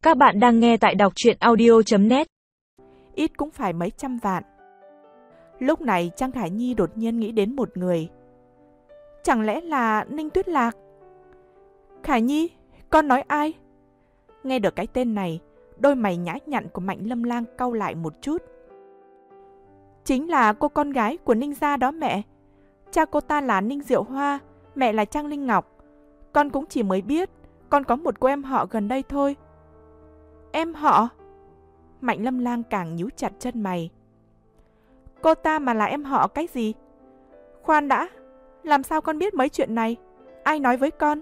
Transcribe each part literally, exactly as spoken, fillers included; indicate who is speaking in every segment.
Speaker 1: Các bạn đang nghe tại đọc truyện audio chấm net.
Speaker 2: Ít cũng phải mấy trăm vạn. Lúc này Trang Khải Nhi đột nhiên nghĩ đến một người. Chẳng lẽ là Ninh Tuyết Lạc? Khải Nhi, con nói ai? Nghe được cái tên này, đôi mày nhã nhặn của Mạnh Lâm Lang cau lại một chút. Chính là cô con gái của Ninh gia đó mẹ. Cha cô ta là Ninh Diệu Hoa, mẹ là Trang Linh Ngọc. Con cũng chỉ mới biết, con có một cô em họ gần đây thôi. Em họ? Mạnh Lâm Lang càng nhíu chặt chân mày. Cô ta mà là em họ cái gì? Khoan đã, làm sao con biết mấy chuyện này? Ai nói với con?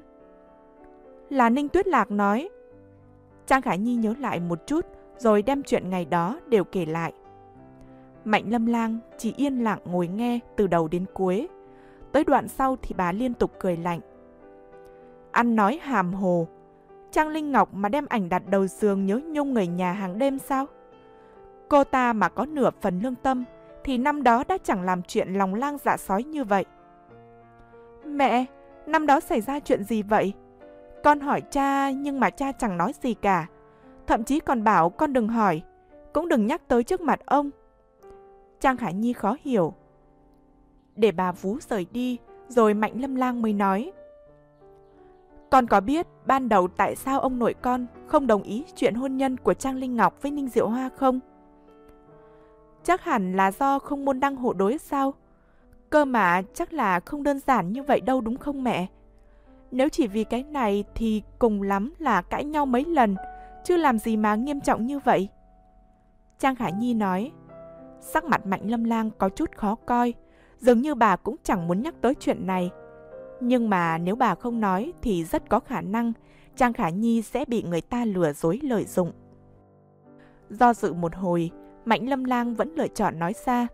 Speaker 2: Là Ninh Tuyết Lạc nói. Trang Khải Nhi nhớ lại một chút, rồi đem chuyện ngày đó đều kể lại. Mạnh Lâm Lang chỉ yên lặng ngồi nghe từ đầu đến cuối. Tới đoạn sau thì bà liên tục cười lạnh. Ăn nói hàm hồ. Trang Linh Ngọc mà đem ảnh đặt đầu giường nhớ nhung người nhà hàng đêm sao? Cô ta mà có nửa phần lương tâm thì năm đó đã chẳng làm chuyện lòng lang dạ sói như vậy. Mẹ, năm đó xảy ra chuyện gì vậy? Con hỏi cha nhưng mà cha chẳng nói gì cả. Thậm chí còn bảo con đừng hỏi, cũng đừng nhắc tới trước mặt ông. Trang Khải Nhi khó hiểu. Để bà vú rời đi, rồi Mạnh Lâm Lang mới nói. Con có biết ban đầu tại sao ông nội con không đồng ý chuyện hôn nhân của Trang Linh Ngọc với Ninh Diệu Hoa không? Chắc hẳn là do không môn đăng hộ đối sao? Cơ mà chắc là không đơn giản như vậy đâu đúng không mẹ? Nếu chỉ vì cái này thì cùng lắm là cãi nhau mấy lần, chứ làm gì mà nghiêm trọng như vậy? Trang Khải Nhi nói. Sắc mặt Mạnh Lâm Lang có chút khó coi, dường như bà cũng chẳng muốn nhắc tới chuyện này. Nhưng mà nếu bà không nói thì rất có khả năng Trang Khải Nhi sẽ bị người ta lừa dối lợi dụng. Do dự một hồi, Mạnh Lâm Lang vẫn lựa chọn nói ra.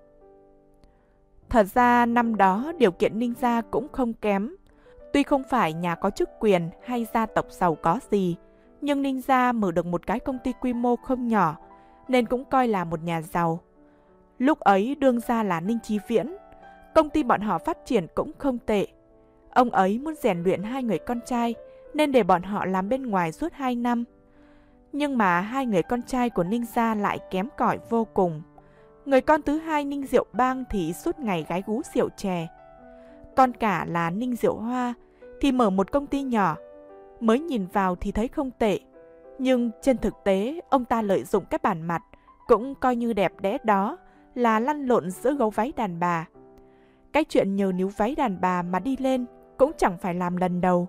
Speaker 2: Thật ra năm đó điều kiện Ninh gia cũng không kém. Tuy không phải nhà có chức quyền hay gia tộc giàu có gì, nhưng Ninh gia mở được một cái công ty quy mô không nhỏ, nên cũng coi là một nhà giàu. Lúc ấy đương gia là Ninh Chí Viễn, công ty bọn họ phát triển cũng không tệ. Ông ấy muốn rèn luyện hai người con trai nên để bọn họ làm bên ngoài suốt hai năm. Nhưng mà hai người con trai của Ninh gia lại kém cỏi vô cùng. Người con thứ hai Ninh Diệu Bang thì suốt ngày gái gú rượu chè. Con cả là Ninh Diệu Hoa thì mở một công ty nhỏ. Mới nhìn vào thì thấy không tệ. Nhưng trên thực tế ông ta lợi dụng cái bản mặt cũng coi như đẹp đẽ đó là lăn lộn giữa gấu váy đàn bà. Cái chuyện nhờ níu váy đàn bà mà đi lên cũng chẳng phải làm lần đầu.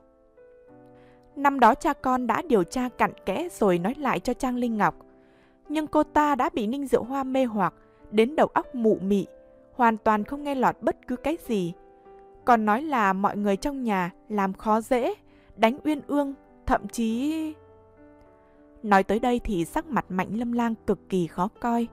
Speaker 2: Năm đó cha con đã điều tra cặn kẽ rồi nói lại cho Trang Linh Ngọc. Nhưng cô ta đã bị Ninh Diệu Hoa mê hoặc đến đầu óc mụ mị, hoàn toàn không nghe lọt bất cứ cái gì. Còn nói là mọi người trong nhà làm khó dễ, đánh uyên ương, thậm chí... Nói tới đây thì sắc mặt Mạnh Lâm Lang cực kỳ khó coi.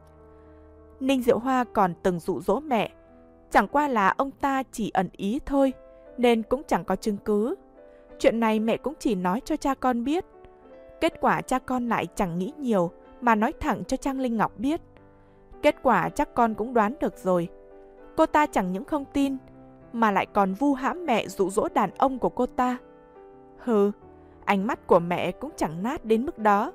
Speaker 2: Ninh Diệu Hoa còn từng dụ dỗ mẹ, chẳng qua là ông ta chỉ ẩn ý thôi, nên cũng chẳng có chứng cứ. Chuyện này mẹ cũng chỉ nói cho cha con biết. Kết quả cha con lại chẳng nghĩ nhiều mà nói thẳng cho Trang Linh Ngọc biết. Kết quả chắc con cũng đoán được rồi. Cô ta chẳng những không tin, mà lại còn vu hãm mẹ dụ dỗ đàn ông của cô ta. Hừ, ánh mắt của mẹ cũng chẳng nát đến mức đó.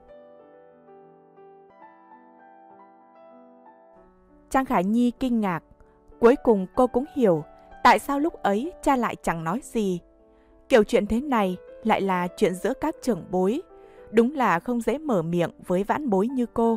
Speaker 2: Trang Khải Nhi kinh ngạc. Cuối cùng cô cũng hiểu tại sao lúc ấy cha lại chẳng nói gì. Kiểu chuyện thế này lại là chuyện giữa các trưởng bối. Đúng là không dễ mở miệng với vãn bối như cô.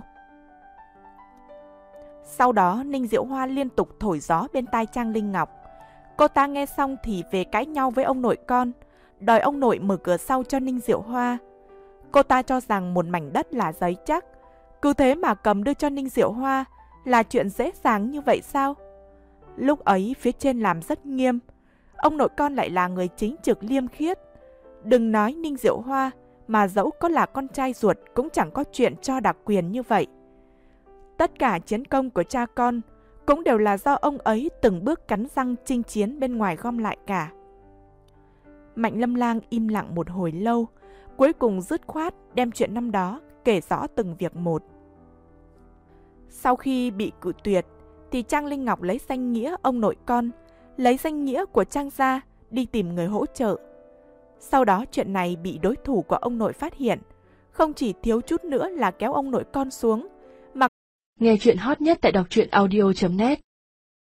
Speaker 2: Sau đó Ninh Diệu Hoa liên tục thổi gió bên tai Trang Linh Ngọc. Cô ta nghe xong thì về cãi nhau với ông nội con, đòi ông nội mở cửa sau cho Ninh Diệu Hoa. Cô ta cho rằng một mảnh đất là giấy chắc, cứ thế mà cầm đưa cho Ninh Diệu Hoa là chuyện dễ dàng như vậy sao? Lúc ấy phía trên làm rất nghiêm, ông nội con lại là người chính trực liêm khiết. Đừng nói Ninh Diệu Hoa, mà dẫu có là con trai ruột cũng chẳng có chuyện cho đặc quyền như vậy. Tất cả chiến công của cha con cũng đều là do ông ấy từng bước cắn răng chinh chiến bên ngoài gom lại cả. Mạnh Lâm Lang im lặng một hồi lâu, cuối cùng dứt khoát đem chuyện năm đó kể rõ từng việc một. Sau khi bị cự tuyệt, thì Trang Linh Ngọc lấy danh nghĩa ông nội con, lấy danh nghĩa của Trang gia đi tìm người hỗ trợ. Sau đó chuyện này bị đối thủ của ông nội phát hiện, không chỉ thiếu chút nữa là kéo ông nội con xuống, mà
Speaker 3: Nghe chuyện hot nhất tại đọc truyện audio chấm net